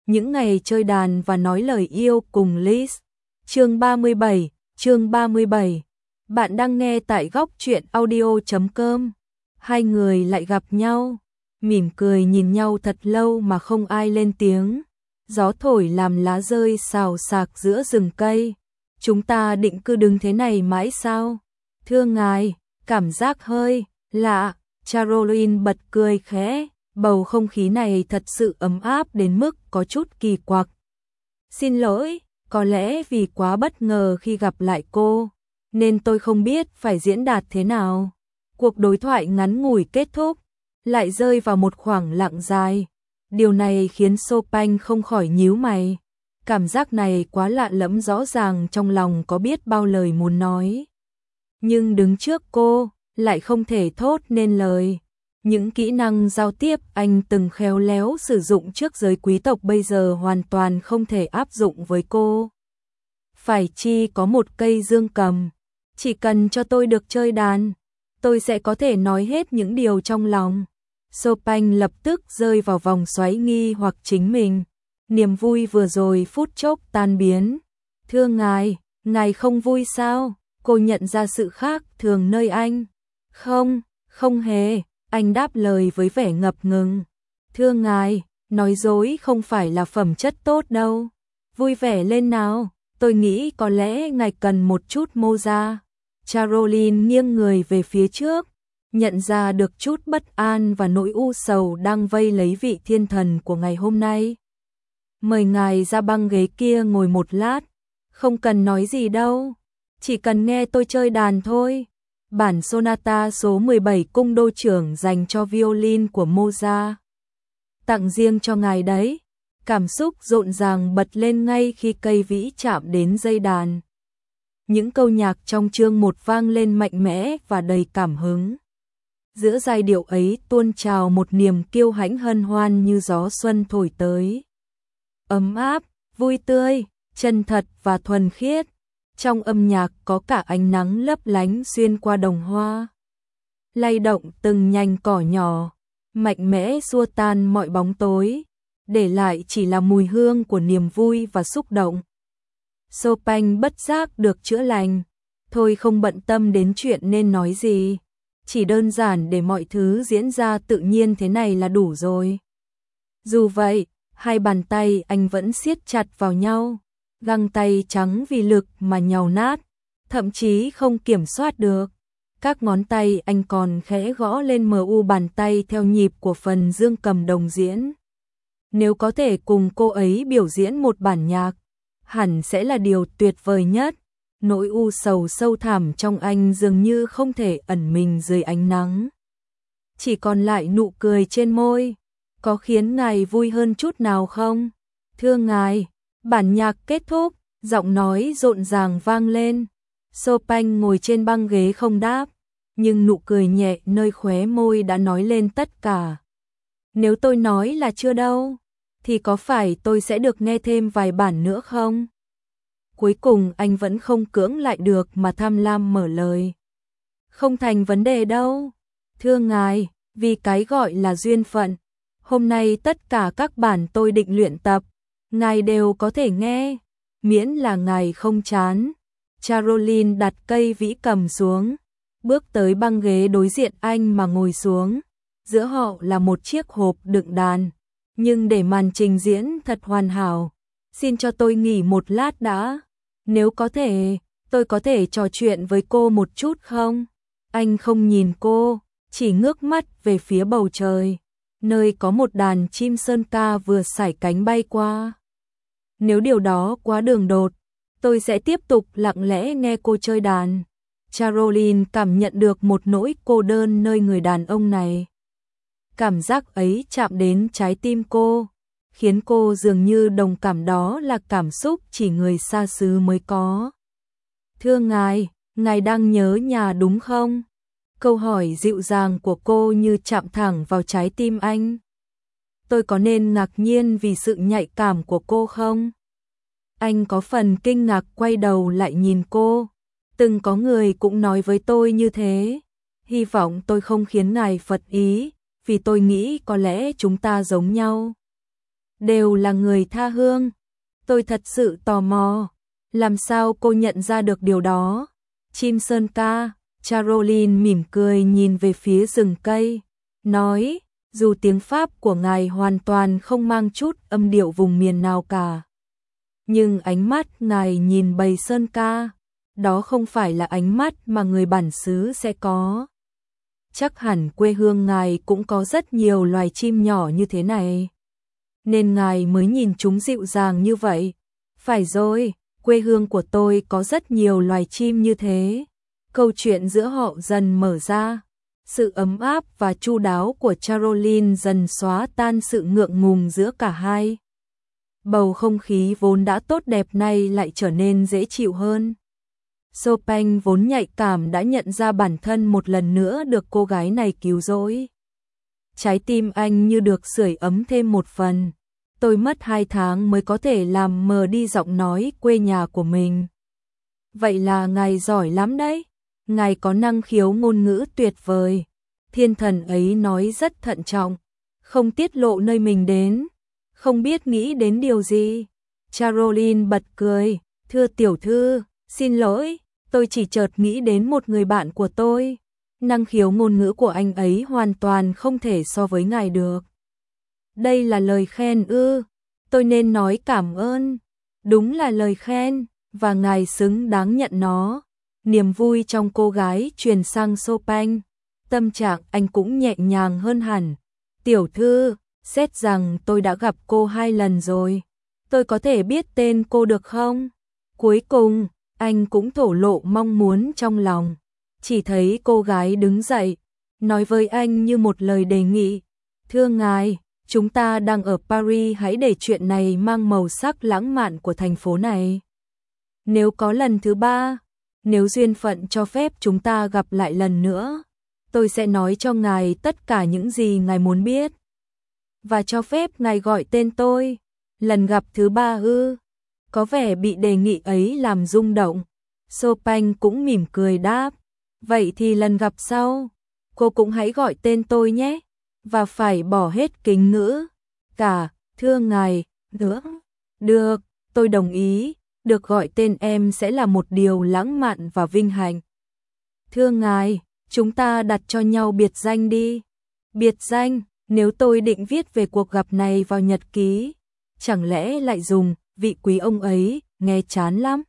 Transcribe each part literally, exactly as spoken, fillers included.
Những ngày chơi đàn và nói lời yêu cùng Liz. Chương ba mươi bảy, chương ba mươi bảy. Bạn đang nghe tại góc truyện audio chấm com. Hai người lại gặp nhau, mỉm cười nhìn nhau thật lâu mà không ai lên tiếng. Gió thổi làm lá rơi xào xạc giữa rừng cây. Chúng ta định cứ đứng thế này mãi sao? Thưa ngài, cảm giác hơi lạ. Caroline bật cười khẽ, bầu không khí này thật sự ấm áp đến mức có chút kỳ quặc. Xin lỗi, có lẽ vì quá bất ngờ khi gặp lại cô, nên tôi không biết phải diễn đạt thế nào. Cuộc đối thoại ngắn ngủi kết thúc, lại rơi vào một khoảng lặng dài. Điều này khiến Chopin không khỏi nhíu mày. Cảm giác này quá lạ lẫm, rõ ràng trong lòng có biết bao lời muốn nói. Nhưng đứng trước cô, lại không thể thốt nên lời. Những kỹ năng giao tiếp anh từng khéo léo sử dụng trước giới quý tộc bây giờ hoàn toàn không thể áp dụng với cô. Phải chi có một cây dương cầm, chỉ cần cho tôi được chơi đàn, tôi sẽ có thể nói hết những điều trong lòng. Chopin lập tức rơi vào vòng xoáy nghi hoặc chính mình. Niềm vui vừa rồi phút chốc tan biến. Thưa ngài, ngài không vui sao? Cô nhận ra sự khác thường nơi anh. Không, không hề, anh đáp lời với vẻ ngập ngừng. Thưa ngài, nói dối không phải là phẩm chất tốt đâu. Vui vẻ lên nào, tôi nghĩ có lẽ ngài cần một chút Mozart. Caroline nghiêng người về phía trước, nhận ra được chút bất an và nỗi u sầu đang vây lấy vị thiên thần của ngày hôm nay. Mời ngài ra băng ghế kia ngồi một lát. Không cần nói gì đâu, chỉ cần nghe tôi chơi đàn thôi. Bản sonata số mười bảy cung đô trưởng dành cho violin của Mozart. Tặng riêng cho ngài đấy. Cảm xúc rộn ràng bật lên ngay khi cây vĩ chạm đến dây đàn. Những câu nhạc trong chương một vang lên mạnh mẽ và đầy cảm hứng. Giữa giai điệu ấy tuôn trào một niềm kiêu hãnh hân hoan như gió xuân thổi tới. Ấm áp, vui tươi, chân thật và thuần khiết. Trong âm nhạc có cả ánh nắng lấp lánh xuyên qua đồng hoa, lay động từng nhành cỏ nhỏ, mạnh mẽ xua tan mọi bóng tối, để lại chỉ là mùi hương của niềm vui và xúc động. Chopin bất giác được chữa lành, thôi không bận tâm đến chuyện nên nói gì, chỉ đơn giản để mọi thứ diễn ra tự nhiên thế này là đủ rồi. Dù vậy, hai bàn tay anh vẫn siết chặt vào nhau. Găng tay trắng vì lực mà nhàu nát, thậm chí không kiểm soát được. Các ngón tay anh còn khẽ gõ lên mờ u bàn tay theo nhịp của phần dương cầm đồng diễn. Nếu có thể cùng cô ấy biểu diễn một bản nhạc, hẳn sẽ là điều tuyệt vời nhất. Nỗi u sầu sâu thẳm trong anh dường như không thể ẩn mình dưới ánh nắng. Chỉ còn lại nụ cười trên môi. Có khiến ngài vui hơn chút nào không? Thưa ngài. Bản nhạc kết thúc, giọng nói rộn ràng vang lên. Chopin ngồi trên băng ghế không đáp, nhưng nụ cười nhẹ nơi khóe môi đã nói lên tất cả. Nếu tôi nói là chưa đâu, thì có phải tôi sẽ được nghe thêm vài bản nữa không? Cuối cùng anh vẫn không cưỡng lại được mà tham lam mở lời. Không thành vấn đề đâu. Thưa ngài, vì cái gọi là duyên phận, hôm nay tất cả các bản tôi định luyện tập, ngài đều có thể nghe, miễn là ngài không chán. Caroline đặt cây vĩ cầm xuống, bước tới băng ghế đối diện anh mà ngồi xuống. Giữa họ là một chiếc hộp đựng đàn, nhưng để màn trình diễn thật hoàn hảo, xin cho tôi nghỉ một lát đã. Nếu có thể, tôi có thể trò chuyện với cô một chút không? Anh không nhìn cô, chỉ ngước mắt về phía bầu trời, nơi có một đàn chim sơn ca vừa sải cánh bay qua. Nếu điều đó quá đường đột, tôi sẽ tiếp tục lặng lẽ nghe cô chơi đàn. Caroline cảm nhận được một nỗi cô đơn nơi người đàn ông này. Cảm giác ấy chạm đến trái tim cô, khiến cô dường như đồng cảm đó là cảm xúc chỉ người xa xứ mới có. Thưa ngài, ngài đang nhớ nhà đúng không? Câu hỏi dịu dàng của cô như chạm thẳng vào trái tim anh. Tôi có nên ngạc nhiên vì sự nhạy cảm của cô không? Anh có phần kinh ngạc quay đầu lại nhìn cô. Từng có người cũng nói với tôi như thế. Hy vọng tôi không khiến ngài phật ý, vì tôi nghĩ có lẽ chúng ta giống nhau. đều là người tha hương. Tôi thật sự tò mò, làm sao cô nhận ra được điều đó? Chim sơn ca, Caroline mỉm cười nhìn về phía rừng cây, nói, dù tiếng Pháp của ngài hoàn toàn không mang chút âm điệu vùng miền nào cả. Nhưng ánh mắt ngài nhìn bầy sơn ca, đó không phải là ánh mắt mà người bản xứ sẽ có. Chắc hẳn quê hương ngài cũng có rất nhiều loài chim nhỏ như thế này, nên ngài mới nhìn chúng dịu dàng như vậy. Phải rồi, quê hương của tôi có rất nhiều loài chim như thế. Câu chuyện giữa họ dần mở ra. Sự ấm áp và chu đáo của Caroline dần xóa tan sự ngượng ngùng giữa cả hai. Bầu không khí vốn đã tốt đẹp nay lại trở nên dễ chịu hơn. Chopin vốn nhạy cảm đã nhận ra bản thân một lần nữa được cô gái này cứu rỗi. Trái tim anh như được sưởi ấm thêm một phần. Tôi mất hai tháng mới có thể làm mờ đi giọng nói quê nhà của mình. Vậy là ngài giỏi lắm đấy. Ngài có năng khiếu ngôn ngữ tuyệt vời. Thiên thần ấy nói rất thận trọng, không tiết lộ nơi mình đến, không biết nghĩ đến điều gì. Caroline bật cười, thưa tiểu thư, xin lỗi, tôi chỉ chợt nghĩ đến một người bạn của tôi. Năng khiếu ngôn ngữ của anh ấy hoàn toàn không thể so với ngài được. Đây là lời khen ư? Tôi nên nói cảm ơn. Đúng là lời khen, và ngài xứng đáng nhận nó. Niềm vui trong cô gái truyền sang Chopin. Tâm trạng anh cũng nhẹ nhàng hơn hẳn. Tiểu thư, xét rằng tôi đã gặp cô hai lần rồi. Tôi có thể biết tên cô được không? Cuối cùng, anh cũng thổ lộ mong muốn trong lòng. Chỉ thấy cô gái đứng dậy, nói với anh như một lời đề nghị. Thưa ngài, chúng ta đang ở Paris, hãy để chuyện này mang màu sắc lãng mạn của thành phố này. Nếu có lần thứ ba, nếu duyên phận cho phép chúng ta gặp lại lần nữa, tôi sẽ nói cho ngài tất cả những gì ngài muốn biết. Và cho phép ngài gọi tên tôi. Lần gặp thứ ba ư? Có vẻ bị đề nghị ấy làm rung động. Chopin cũng mỉm cười đáp. Vậy thì lần gặp sau, cô cũng hãy gọi tên tôi nhé. Và phải bỏ hết kính ngữ. Cả, thưa ngài, được. Được, tôi đồng ý. Được gọi tên em sẽ là một điều lãng mạn và vinh hạnh. Thưa ngài, chúng ta đặt cho nhau biệt danh đi. Biệt danh, nếu tôi định viết về cuộc gặp này vào nhật ký, chẳng lẽ lại dùng vị quý ông ấy, nghe chán lắm.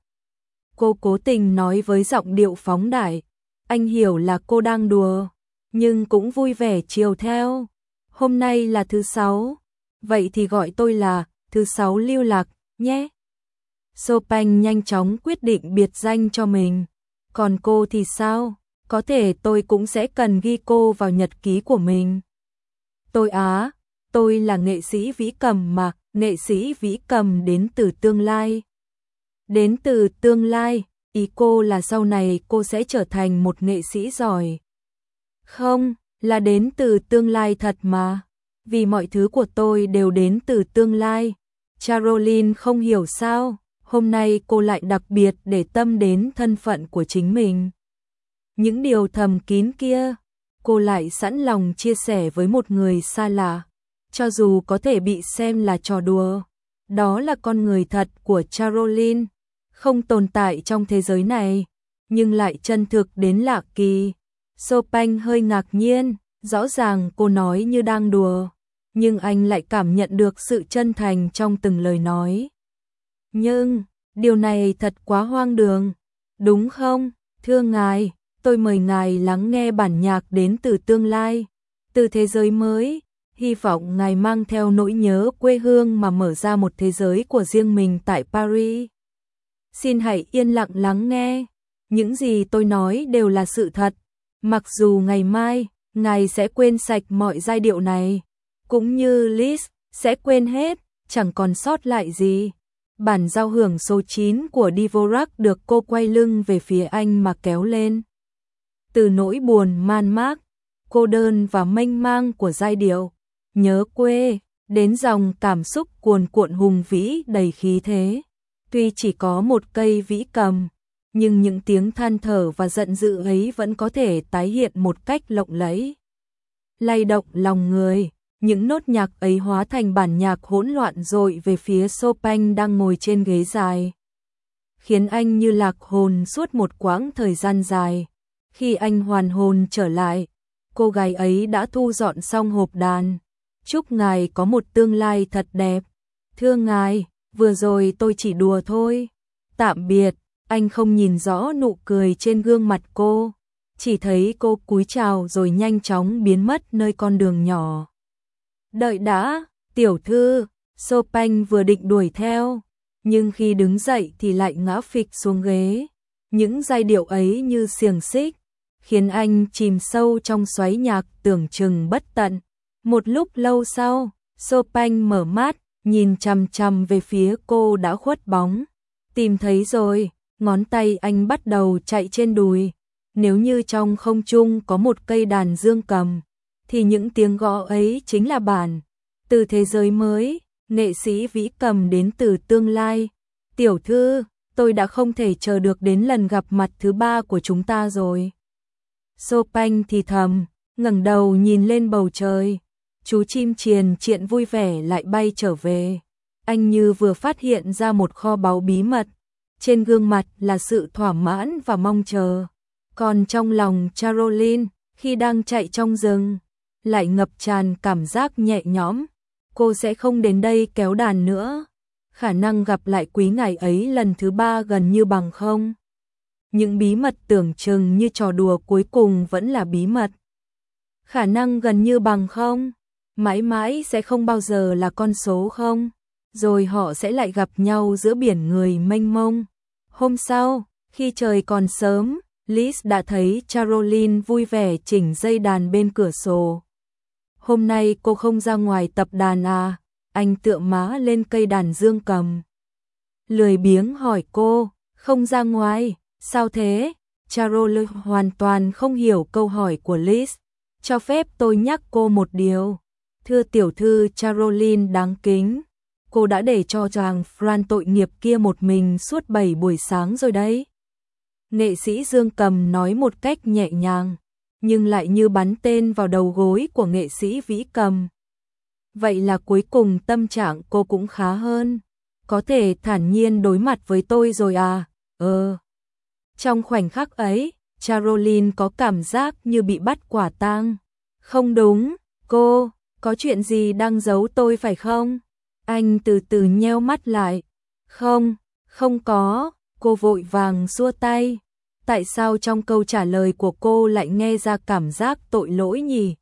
Cô cố tình nói với giọng điệu phóng đại. Anh hiểu là cô đang đùa, nhưng cũng vui vẻ chiều theo. Hôm nay là thứ sáu, vậy thì gọi tôi là thứ sáu lưu lạc, nhé. Chopin nhanh chóng quyết định biệt danh cho mình. Còn cô thì sao? Có thể tôi cũng sẽ cần ghi cô vào nhật ký của mình. Tôi á, tôi là nghệ sĩ vĩ cầm mà, nghệ sĩ vĩ cầm đến từ tương lai. Đến từ tương lai, ý cô là sau này cô sẽ trở thành một nghệ sĩ giỏi. Không, là đến từ tương lai thật mà, vì mọi thứ của tôi đều đến từ tương lai. Caroline không hiểu sao, hôm nay cô lại đặc biệt để tâm đến thân phận của chính mình. Những điều thầm kín kia, cô lại sẵn lòng chia sẻ với một người xa lạ, cho dù có thể bị xem là trò đùa. Đó là con người thật của Caroline, không tồn tại trong thế giới này, nhưng lại chân thực đến lạ kỳ. Chopin hơi ngạc nhiên, rõ ràng cô nói như đang đùa, nhưng anh lại cảm nhận được sự chân thành trong từng lời nói. Nhưng, điều này thật quá hoang đường, đúng không? Thưa ngài, tôi mời ngài lắng nghe bản nhạc đến từ tương lai, từ thế giới mới. Hy vọng ngài mang theo nỗi nhớ quê hương mà mở ra một thế giới của riêng mình tại Paris. Xin hãy yên lặng lắng nghe. Những gì tôi nói đều là sự thật. Mặc dù ngày mai, ngài sẽ quên sạch mọi giai điệu này, cũng như Liszt sẽ quên hết, chẳng còn sót lại gì. Bản giao hưởng số chín của Dvorak được cô quay lưng về phía anh mà kéo lên. Từ nỗi buồn man mác, cô đơn và mênh mang của giai điệu nhớ quê, đến dòng cảm xúc cuồn cuộn hùng vĩ đầy khí thế. Tuy chỉ có một cây vĩ cầm, nhưng những tiếng than thở và giận dữ ấy vẫn có thể tái hiện một cách lộng lẫy, lay động lòng người. những nốt nhạc ấy hóa thành bản nhạc hỗn loạn dội về phía Chopin đang ngồi trên ghế dài, khiến anh như lạc hồn suốt một quãng thời gian dài. Khi anh hoàn hồn trở lại, cô gái ấy đã thu dọn xong hộp đàn. Chúc ngài có một tương lai thật đẹp. Thưa ngài, vừa rồi tôi chỉ đùa thôi. Tạm biệt. Anh không nhìn rõ nụ cười trên gương mặt cô, chỉ thấy cô cúi chào rồi nhanh chóng biến mất nơi con đường nhỏ. Đợi đã, tiểu thư. Chopin vừa định đuổi theo, nhưng khi đứng dậy thì lại ngã phịch xuống ghế. Những giai điệu ấy như xiềng xích, khiến anh chìm sâu trong xoáy nhạc tưởng chừng bất tận. Một lúc lâu sau, Chopin mở mắt, nhìn chằm chằm về phía cô đã khuất bóng. Tìm thấy rồi, ngón tay anh bắt đầu chạy trên đùi. Nếu như trong không trung có một cây đàn dương cầm, thì những tiếng gõ ấy chính là bản từ thế giới mới, nghệ sĩ vĩ cầm đến từ tương lai. Tiểu thư, tôi đã không thể chờ được đến lần gặp mặt thứ ba của chúng ta rồi. Chopin thì thầm, ngẩng đầu nhìn lên bầu trời. Chú chim triền triện vui vẻ lại bay trở về. Anh như vừa phát hiện ra một kho báu bí mật. Trên gương mặt là sự thỏa mãn và mong chờ. Còn trong lòng Caroline, khi đang chạy trong rừng, lại ngập tràn cảm giác nhẹ nhõm. Cô sẽ không đến đây kéo đàn nữa. Khả năng gặp lại quý ngài ấy lần thứ ba gần như bằng không. Những bí mật tưởng chừng như trò đùa cuối cùng vẫn là bí mật. Khả năng gần như bằng không, mãi mãi sẽ không bao giờ là con số không. Rồi họ sẽ lại gặp nhau giữa biển người mênh mông. Hôm sau, khi trời còn sớm, Liz đã thấy Caroline vui vẻ chỉnh dây đàn bên cửa sổ. Hôm nay cô không ra ngoài tập đàn à? Anh tựa má lên cây đàn dương cầm, lười biếng hỏi cô. Không ra ngoài. Sao thế? Caroline hoàn toàn không hiểu câu hỏi của Liz. Cho phép tôi nhắc cô một điều. Thưa tiểu thư Caroline đáng kính, cô đã để cho chàng Fran tội nghiệp kia một mình suốt bảy buổi sáng rồi đấy. Nghệ sĩ dương cầm nói một cách nhẹ nhàng, nhưng lại như bắn tên vào đầu gối của nghệ sĩ vĩ cầm. Vậy là cuối cùng tâm trạng cô cũng khá hơn. Có thể thản nhiên đối mặt với tôi rồi à? Ờ. Trong khoảnh khắc ấy, Caroline có cảm giác như bị bắt quả tang. Không đúng, cô, có chuyện gì đang giấu tôi phải không? Anh từ từ nheo mắt lại. Không, không có, cô vội vàng xua tay. Tại sao trong câu trả lời của cô lại nghe ra cảm giác tội lỗi nhỉ?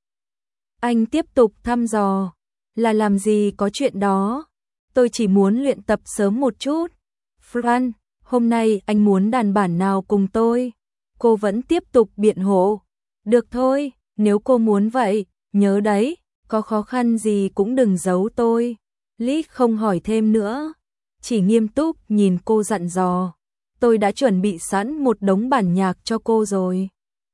Anh tiếp tục thăm dò. Là làm gì có chuyện đó? Tôi chỉ muốn luyện tập sớm một chút. Fran, hôm nay anh muốn đàn bản nào cùng tôi? Cô vẫn tiếp tục biện hộ. Được thôi, nếu cô muốn vậy, nhớ đấy, có khó khăn gì cũng đừng giấu tôi. Liz không hỏi thêm nữa, chỉ nghiêm túc nhìn cô dặn dò. Tôi đã chuẩn bị sẵn một đống bản nhạc cho cô rồi.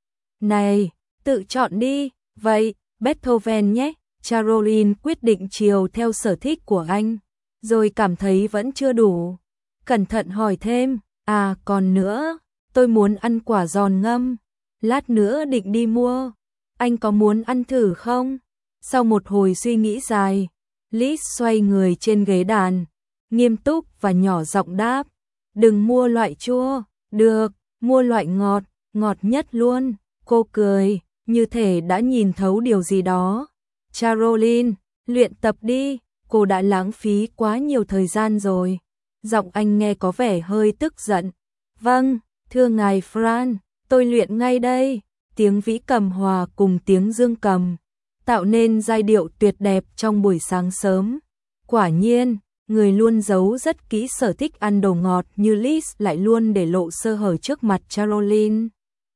Này, tự chọn đi, vậy, Beethoven nhé. Caroline quyết định chiều theo sở thích của anh, rồi cảm thấy vẫn chưa đủ. Cẩn thận hỏi thêm, à còn nữa, tôi muốn ăn quả giòn ngâm, lát nữa định đi mua. Anh có muốn ăn thử không? Sau một hồi suy nghĩ dài, Liz xoay người trên ghế đàn, nghiêm túc và nhỏ giọng đáp. Đừng mua loại chua, được, mua loại ngọt, ngọt nhất luôn. Cô cười, như thể đã nhìn thấu điều gì đó. Caroline, luyện tập đi, cô đã lãng phí quá nhiều thời gian rồi. Giọng anh nghe có vẻ hơi tức giận. Vâng, thưa ngài Fran, tôi luyện ngay đây. Tiếng vĩ cầm hòa cùng tiếng dương cầm, tạo nên giai điệu tuyệt đẹp trong buổi sáng sớm. Quả nhiên, người luôn giấu rất kỹ sở thích ăn đồ ngọt như Liz lại luôn để lộ sơ hở trước mặt Caroline.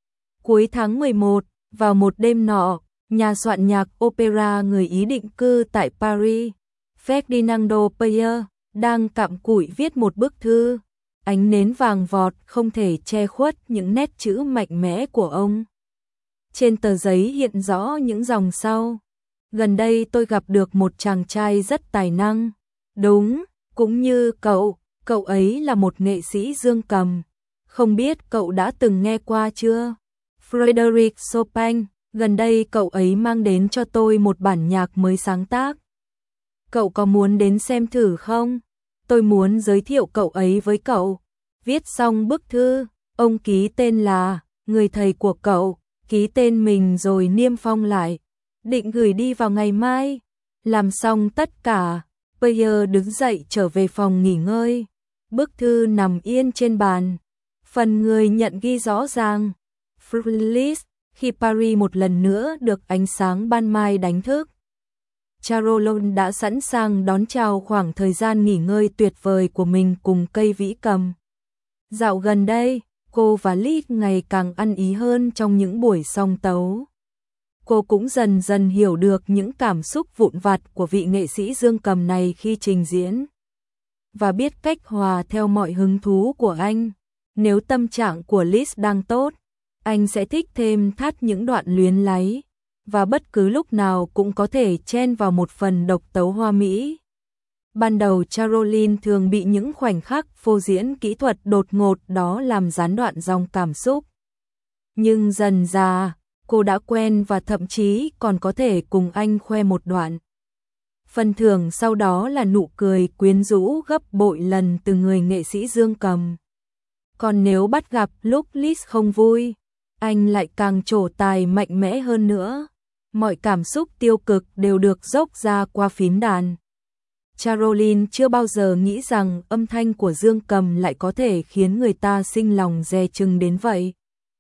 Cuối tháng mười một, vào một đêm nọ, nhà soạn nhạc opera người Ý định cư tại Paris, Ferdinando Payer, đang cặm cụi viết một bức thư. Ánh nến vàng vọt không thể che khuất những nét chữ mạnh mẽ của ông. Trên tờ giấy hiện rõ những dòng sau. Gần đây tôi gặp được một chàng trai rất tài năng. Đúng, cũng như cậu, cậu ấy là một nghệ sĩ dương cầm. Không biết cậu đã từng nghe qua chưa? Frédéric Chopin, Gần đây cậu ấy mang đến cho tôi một bản nhạc mới sáng tác. Cậu có muốn đến xem thử không? Tôi muốn giới thiệu cậu ấy với cậu. Viết xong bức thư, ông ký tên là người thầy của cậu, ký tên mình rồi niêm phong lại. Định gửi đi vào ngày mai. Làm xong tất cả, Pierre đứng dậy trở về phòng nghỉ ngơi. Bức thư nằm yên trên bàn. Phần người nhận ghi rõ ràng. Felice, khi Paris một lần nữa được ánh sáng ban mai đánh thức. Caroline đã sẵn sàng đón chào khoảng thời gian nghỉ ngơi tuyệt vời của mình cùng cây vĩ cầm. Dạo gần đây, cô và Liz ngày càng ăn ý hơn trong những buổi song tấu. Cô cũng dần dần hiểu được những cảm xúc vụn vặt của vị nghệ sĩ dương cầm này khi trình diễn. Và biết cách hòa theo mọi hứng thú của anh. Nếu tâm trạng của Liz đang tốt, anh sẽ thích thêm thắt những đoạn luyến láy. Và bất cứ lúc nào cũng có thể chen vào một phần độc tấu hoa mỹ. Ban đầu Caroline thường bị những khoảnh khắc phô diễn kỹ thuật đột ngột đó làm gián đoạn dòng cảm xúc. Nhưng dần dà, cô đã quen và thậm chí còn có thể cùng anh khoe một đoạn. Phần thưởng sau đó là nụ cười quyến rũ gấp bội lần từ người nghệ sĩ dương cầm. Còn nếu bắt gặp lúc Liz không vui, anh lại càng trổ tài mạnh mẽ hơn nữa. Mọi cảm xúc tiêu cực đều được dốc ra qua phím đàn. Caroline chưa bao giờ nghĩ rằng âm thanh của dương cầm lại có thể khiến người ta sinh lòng dè chừng đến vậy.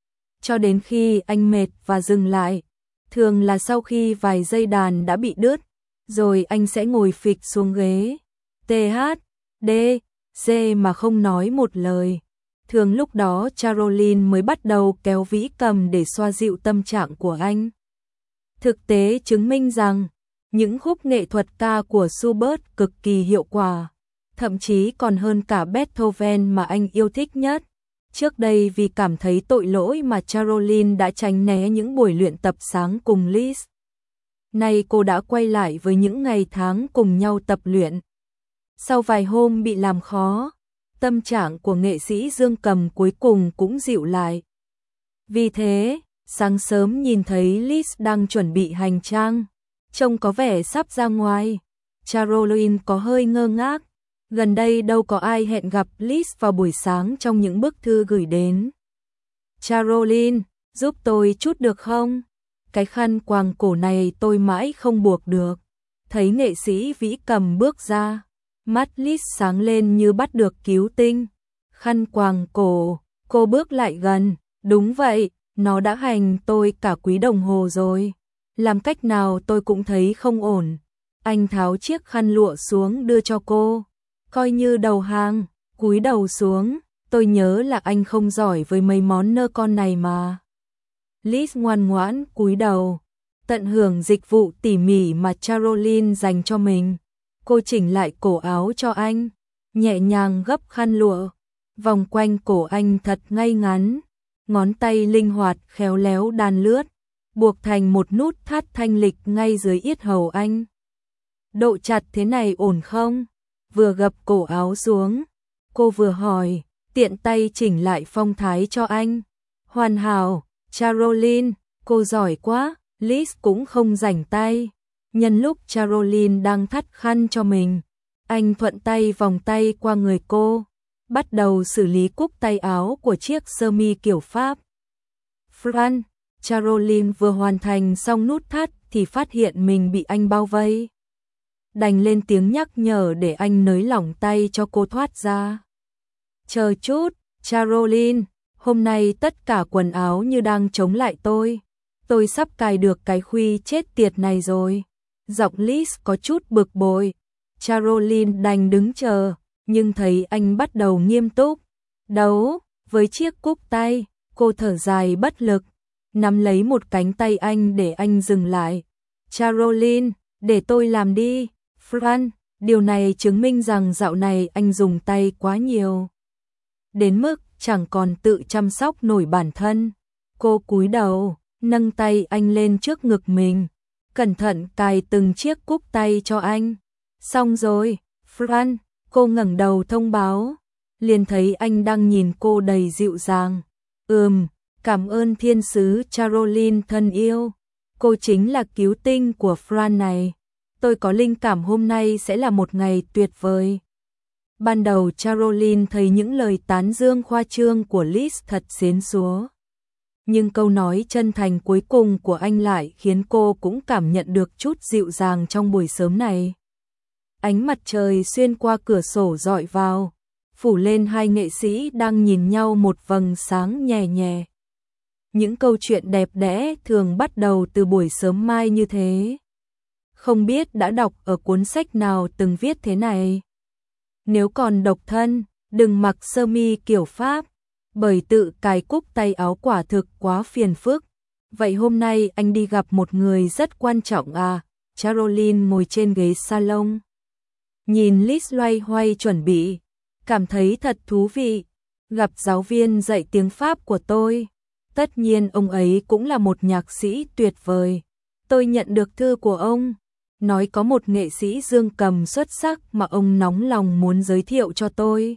Cho đến khi anh mệt và dừng lại, thường là sau khi vài dây đàn đã bị đứt, rồi anh sẽ ngồi phịch xuống ghế, tê hát, đê, xê mà không nói một lời. Thường lúc đó Caroline mới bắt đầu kéo vĩ cầm để xoa dịu tâm trạng của anh. Thực tế chứng minh rằng, những khúc nghệ thuật ca của Schubert cực kỳ hiệu quả, thậm chí còn hơn cả Beethoven mà anh yêu thích nhất. Trước đây vì cảm thấy tội lỗi mà Caroline đã tránh né những buổi luyện tập sáng cùng Liz. Nay cô đã quay lại với những ngày tháng cùng nhau tập luyện. Sau vài hôm bị làm khó, tâm trạng của nghệ sĩ dương cầm cuối cùng cũng dịu lại. Vì thế, sáng sớm nhìn thấy Liz đang chuẩn bị hành trang, trông có vẻ sắp ra ngoài. Caroline có hơi ngơ ngác. Gần đây đâu có ai hẹn gặp Liz vào buổi sáng trong những bức thư gửi đến. Caroline, giúp tôi chút được không? Cái khăn quàng cổ này tôi mãi không buộc được. Thấy nghệ sĩ vĩ cầm bước ra, mắt Liz sáng lên như bắt được cứu tinh. Khăn quàng cổ, cô bước lại gần. Đúng vậy, nó đã hành tôi cả quý đồng hồ rồi. Làm cách nào tôi cũng thấy không ổn. Anh tháo chiếc khăn lụa xuống đưa cho cô. Coi như đầu hàng, cúi đầu xuống. Tôi nhớ là anh không giỏi với mấy món nơ con này mà. Liz ngoan ngoãn cúi đầu, tận hưởng dịch vụ tỉ mỉ mà Caroline dành cho mình. Cô chỉnh lại cổ áo cho anh, nhẹ nhàng gấp khăn lụa, vòng quanh cổ anh thật ngay ngắn, ngón tay linh hoạt khéo léo đan lướt, buộc thành một nút thắt thanh lịch ngay dưới yết hầu anh. Độ chặt thế này ổn không? Vừa gập cổ áo xuống, cô vừa hỏi, tiện tay chỉnh lại phong thái cho anh. Hoàn hảo, Caroline, cô giỏi quá. Liz cũng không rảnh tay. Nhân lúc Caroline đang thắt khăn cho mình, anh thuận tay vòng tay qua người cô, bắt đầu xử lý cúc tay áo của chiếc sơ mi kiểu Pháp. Fran, Caroline vừa hoàn thành xong nút thắt thì phát hiện mình bị anh bao vây. Đành lên tiếng nhắc nhở để anh nới lỏng tay cho cô thoát ra. Chờ chút, Caroline, hôm nay tất cả quần áo như đang chống lại tôi. Tôi sắp cài được cái khuy chết tiệt này rồi. Giọng Liz có chút bực bội. Caroline đành đứng chờ, nhưng thấy anh bắt đầu nghiêm túc đấu với chiếc cúc tay, cô thở dài bất lực, nắm lấy một cánh tay anh để anh dừng lại. Caroline, để tôi làm đi. Fran, điều này chứng minh rằng dạo này anh dùng tay quá nhiều, đến mức chẳng còn tự chăm sóc nổi bản thân. Cô cúi đầu, nâng tay anh lên trước ngực mình, cẩn thận cài từng chiếc cúc tay cho anh. Xong rồi, Fran, cô ngẩng đầu thông báo, liền thấy anh đang nhìn cô đầy dịu dàng. Ừm, cảm ơn thiên sứ Caroline thân yêu. Cô chính là cứu tinh của Fran này. Tôi có linh cảm hôm nay sẽ là một ngày tuyệt vời. Ban đầu Caroline thấy những lời tán dương khoa trương của Liz thật xến xúa. Nhưng câu nói chân thành cuối cùng của anh lại khiến cô cũng cảm nhận được chút dịu dàng trong buổi sớm này. Ánh mặt trời xuyên qua cửa sổ rọi vào, phủ lên hai nghệ sĩ đang nhìn nhau một vầng sáng nhẹ nhẹ. Những câu chuyện đẹp đẽ thường bắt đầu từ buổi sớm mai như thế. Không biết đã đọc ở cuốn sách nào từng viết thế này. Nếu còn độc thân, đừng mặc sơ mi kiểu Pháp, bởi tự cài cúc tay áo quả thực quá phiền phức. Vậy hôm nay anh đi gặp một người rất quan trọng à? Caroline ngồi trên ghế salon, nhìn Liz loay hoay chuẩn bị, cảm thấy thật thú vị. Gặp giáo viên dạy tiếng Pháp của tôi. Tất nhiên ông ấy cũng là một nhạc sĩ tuyệt vời. Tôi nhận được thư của ông, nói có một nghệ sĩ dương cầm xuất sắc mà ông nóng lòng muốn giới thiệu cho tôi.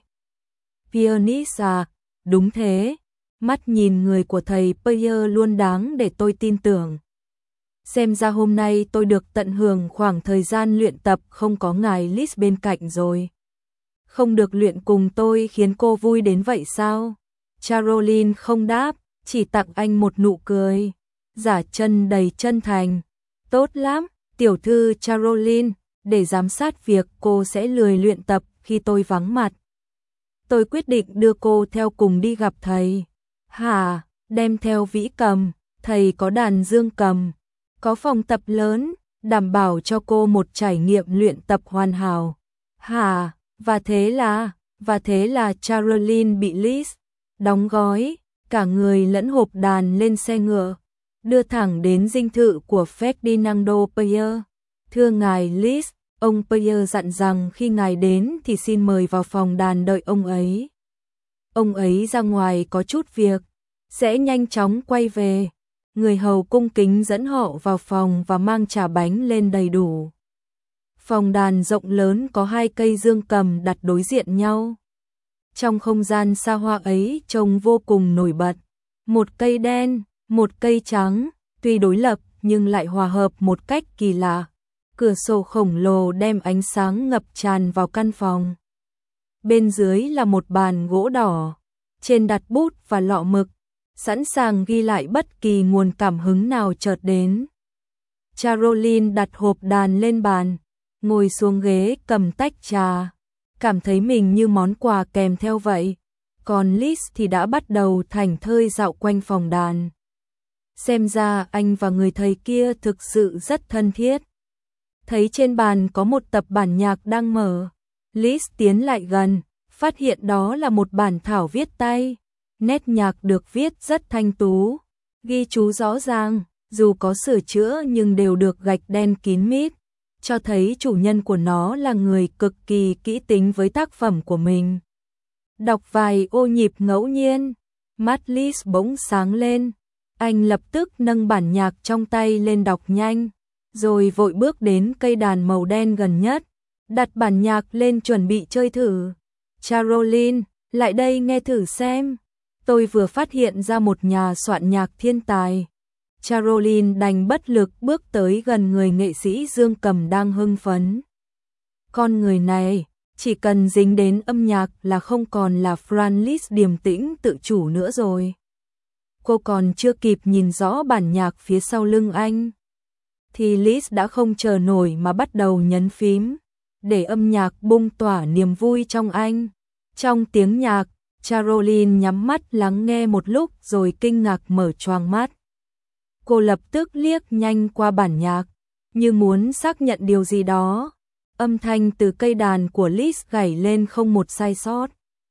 Pianist à? Đúng thế. Mắt nhìn người của thầy Pierre luôn đáng để tôi tin tưởng. Xem ra hôm nay tôi được tận hưởng khoảng thời gian luyện tập không có ngài Liz bên cạnh rồi. Không được luyện cùng tôi khiến cô vui đến vậy sao? Caroline không đáp, chỉ tặng anh một nụ cười, giả chân đầy chân thành. Tốt lắm, tiểu thư Caroline, để giám sát việc cô sẽ lười luyện tập khi tôi vắng mặt. Tôi quyết định đưa cô theo cùng đi gặp thầy. Hả, đem theo vĩ cầm, thầy có đàn dương cầm, có phòng tập lớn, đảm bảo cho cô một trải nghiệm luyện tập hoàn hảo. Hả, và thế là, và thế là Caroline bị Liz đóng gói, cả người lẫn hộp đàn lên xe ngựa, đưa thẳng đến dinh thự của Ferdinando Pierre. Thưa ngài Liz, ông Pierre dặn rằng khi ngài đến thì xin mời vào phòng đàn đợi ông ấy. Ông ấy ra ngoài có chút việc, sẽ nhanh chóng quay về. Người hầu cung kính dẫn họ vào phòng và mang trà bánh lên đầy đủ. Phòng đàn rộng lớn có hai cây dương cầm đặt đối diện nhau. Trong không gian xa hoa ấy trông vô cùng nổi bật. Một cây đen, một cây trắng, tuy đối lập nhưng lại hòa hợp một cách kỳ lạ. Cửa sổ khổng lồ đem ánh sáng ngập tràn vào căn phòng. Bên dưới là một bàn gỗ đỏ, trên đặt bút và lọ mực, sẵn sàng ghi lại bất kỳ nguồn cảm hứng nào chợt đến. Caroline đặt hộp đàn lên bàn, ngồi xuống ghế cầm tách trà, cảm thấy mình như món quà kèm theo vậy. Còn Liz thì đã bắt đầu thảnh thơi dạo quanh phòng đàn. Xem ra anh và người thầy kia thực sự rất thân thiết. Thấy trên bàn có một tập bản nhạc đang mở, Liz tiến lại gần, phát hiện đó là một bản thảo viết tay. Nét nhạc được viết rất thanh tú, ghi chú rõ ràng, dù có sửa chữa nhưng đều được gạch đen kín mít, cho thấy chủ nhân của nó là người cực kỳ kỹ tính với tác phẩm của mình. Đọc vài ô nhịp ngẫu nhiên, mắt Liz bỗng sáng lên, anh lập tức nâng bản nhạc trong tay lên đọc nhanh, rồi vội bước đến cây đàn màu đen gần nhất, đặt bản nhạc lên chuẩn bị chơi thử. Caroline, lại đây nghe thử xem. Tôi vừa phát hiện ra một nhà soạn nhạc thiên tài. Caroline đành bất lực bước tới gần người nghệ sĩ dương cầm đang hưng phấn. Con người này, chỉ cần dính đến âm nhạc là không còn là Francis điềm tĩnh tự chủ nữa rồi. Cô còn chưa kịp nhìn rõ bản nhạc phía sau lưng anh, thì Liz đã không chờ nổi mà bắt đầu nhấn phím, để âm nhạc bung tỏa niềm vui trong anh. Trong tiếng nhạc, Caroline nhắm mắt lắng nghe một lúc rồi kinh ngạc mở choàng mắt. Cô lập tức liếc nhanh qua bản nhạc, như muốn xác nhận điều gì đó. Âm thanh từ cây đàn của Liz gảy lên không một sai sót.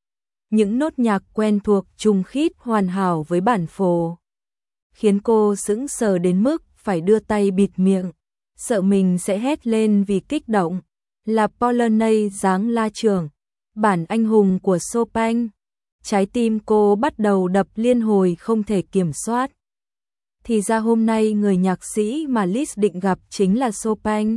Những nốt nhạc quen thuộc trùng khít hoàn hảo với bản phổ, khiến cô sững sờ đến mức phải đưa tay bịt miệng, sợ mình sẽ hét lên vì kích động. Là Polonaise dáng la trưởng, bản anh hùng của Chopin. Trái tim cô bắt đầu đập liên hồi không thể kiểm soát. Thì ra hôm nay người nhạc sĩ mà Liz định gặp chính là Chopin.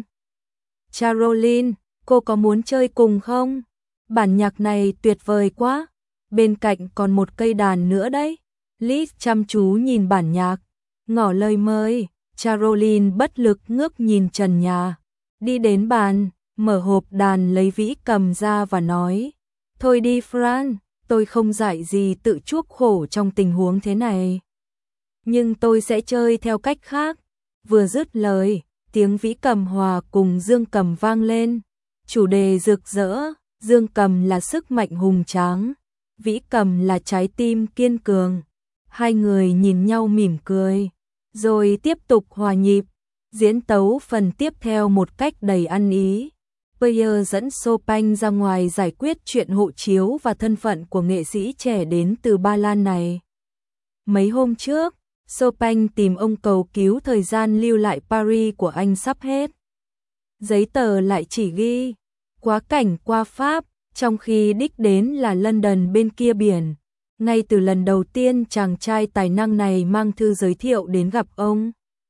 Caroline, cô có muốn chơi cùng không? Bản nhạc này tuyệt vời quá. Bên cạnh còn một cây đàn nữa đấy. Liz chăm chú nhìn bản nhạc, ngỏ lời mời. Caroline bất lực ngước nhìn trần nhà, đi đến bàn, mở hộp đàn lấy vĩ cầm ra và nói, thôi đi Fran, tôi không dạy gì tự chuốc khổ trong tình huống thế này. Nhưng tôi sẽ chơi theo cách khác. Vừa dứt lời, tiếng vĩ cầm hòa cùng dương cầm vang lên. Chủ đề rực rỡ, dương cầm là sức mạnh hùng tráng, vĩ cầm là trái tim kiên cường. Hai người nhìn nhau mỉm cười, rồi tiếp tục hòa nhịp, diễn tấu phần tiếp theo một cách đầy ăn ý. Pierre dẫn Chopin ra ngoài giải quyết chuyện hộ chiếu và thân phận của nghệ sĩ trẻ đến từ Ba Lan này. Mấy hôm trước, Chopin tìm ông cầu cứu thời gian lưu lại Paris của anh sắp hết. Giấy tờ lại chỉ ghi quá cảnh qua Pháp, trong khi đích đến là London bên kia biển. Ngay từ lần đầu tiên chàng trai tài năng này mang thư giới thiệu đến gặp ông,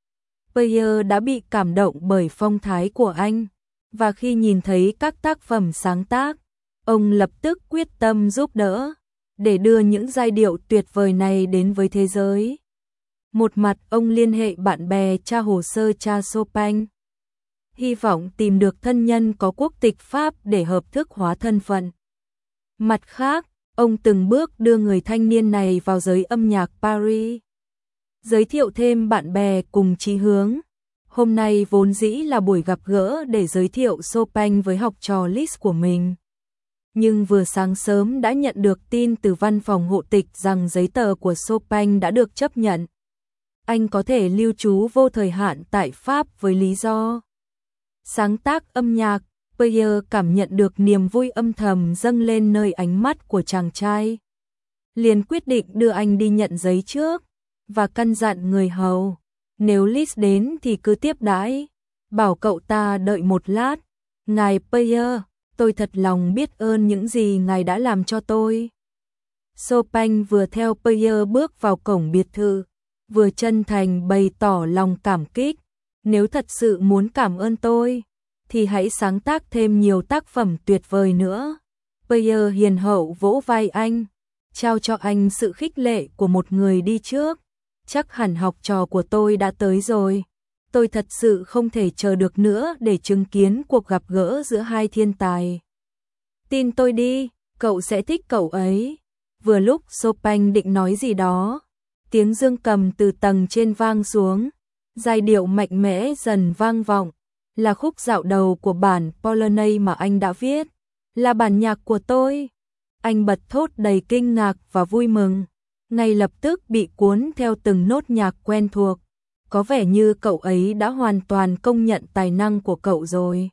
Pierre đã bị cảm động bởi phong thái của anh. Và khi nhìn thấy các tác phẩm sáng tác, ông lập tức quyết tâm giúp đỡ, để đưa những giai điệu tuyệt vời này đến với thế giới. Một mặt ông liên hệ bạn bè tra hồ sơ cha Chopin, hy vọng tìm được thân nhân có quốc tịch Pháp để hợp thức hóa thân phận. Mặt khác, ông từng bước đưa người thanh niên này vào giới âm nhạc Paris, giới thiệu thêm bạn bè cùng chí hướng. Hôm nay vốn dĩ là buổi gặp gỡ để giới thiệu Chopin với học trò Liszt của mình. Nhưng vừa sáng sớm đã nhận được tin từ văn phòng hộ tịch rằng giấy tờ của Chopin đã được chấp nhận. Anh có thể lưu trú vô thời hạn tại Pháp với lý do sáng tác âm nhạc. Pierre cảm nhận được niềm vui âm thầm dâng lên nơi ánh mắt của chàng trai. Liền quyết định đưa anh đi nhận giấy trước, và căn dặn người hầu, nếu Liszt đến thì cứ tiếp đãi, bảo cậu ta đợi một lát. Ngài Pierre, tôi thật lòng biết ơn những gì ngài đã làm cho tôi. Chopin vừa theo Pierre bước vào cổng biệt thự, vừa chân thành bày tỏ lòng cảm kích. Nếu thật sự muốn cảm ơn tôi, thì hãy sáng tác thêm nhiều tác phẩm tuyệt vời nữa. Pierre hiền hậu vỗ vai anh, trao cho anh sự khích lệ của một người đi trước. Chắc hẳn học trò của tôi đã tới rồi. Tôi thật sự không thể chờ được nữa để chứng kiến cuộc gặp gỡ giữa hai thiên tài. Tin tôi đi, cậu sẽ thích cậu ấy. Vừa lúc Chopin định nói gì đó, tiếng dương cầm từ tầng trên vang xuống, giai điệu mạnh mẽ dần vang vọng, là khúc dạo đầu của bản Polonaise mà anh đã viết, là bản nhạc của tôi. Anh bật thốt đầy kinh ngạc và vui mừng, ngay lập tức bị cuốn theo từng nốt nhạc quen thuộc. Có vẻ như cậu ấy đã hoàn toàn công nhận tài năng của cậu rồi.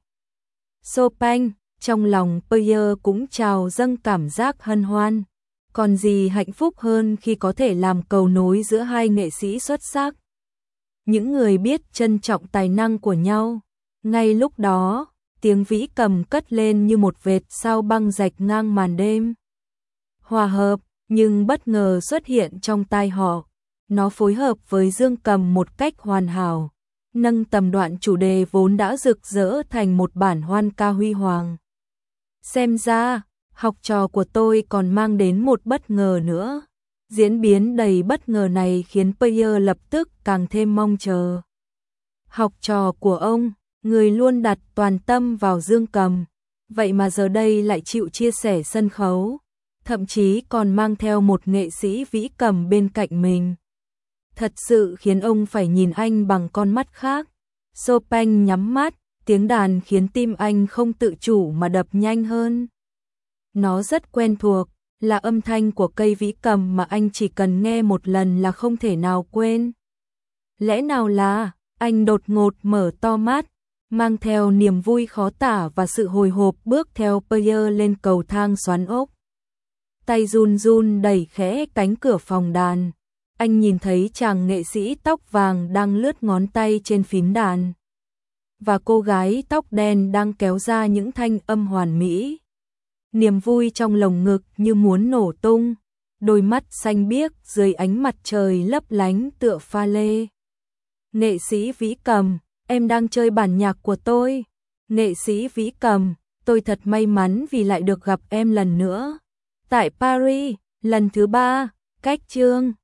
Chopin, trong lòng Pierre cũng trào dâng cảm giác hân hoan. Còn gì hạnh phúc hơn khi có thể làm cầu nối giữa hai nghệ sĩ xuất sắc, những người biết trân trọng tài năng của nhau. Ngay lúc đó, tiếng vĩ cầm cất lên như một vệt sao băng rạch ngang màn đêm. Hòa hợp, nhưng bất ngờ xuất hiện trong tai họ. Nó phối hợp với dương cầm một cách hoàn hảo, nâng tầm đoạn chủ đề vốn đã rực rỡ thành một bản hoan ca huy hoàng. Xem ra, học trò của tôi còn mang đến một bất ngờ nữa. Diễn biến đầy bất ngờ này khiến Pierre lập tức càng thêm mong chờ. Học trò của ông, người luôn đặt toàn tâm vào dương cầm, vậy mà giờ đây lại chịu chia sẻ sân khấu, thậm chí còn mang theo một nghệ sĩ vĩ cầm bên cạnh mình. Thật sự khiến ông phải nhìn anh bằng con mắt khác. Chopin nhắm mắt, tiếng đàn khiến tim anh không tự chủ mà đập nhanh hơn. Nó rất quen thuộc, là âm thanh của cây vĩ cầm mà anh chỉ cần nghe một lần là không thể nào quên. Lẽ nào là, anh đột ngột mở to mắt, mang theo niềm vui khó tả và sự hồi hộp bước theo Pierre lên cầu thang xoắn ốc. Tay run run đẩy khẽ cánh cửa phòng đàn. Anh nhìn thấy chàng nghệ sĩ tóc vàng đang lướt ngón tay trên phím đàn, và cô gái tóc đen đang kéo ra những thanh âm hoàn mỹ. Niềm vui trong lồng ngực như muốn nổ tung, đôi mắt xanh biếc dưới ánh mặt trời lấp lánh tựa pha lê. Nghệ sĩ vĩ cầm, em đang chơi bản nhạc của tôi. Nghệ sĩ vĩ cầm, tôi thật may mắn vì lại được gặp em lần nữa. Tại Paris, lần thứ ba, cách chương.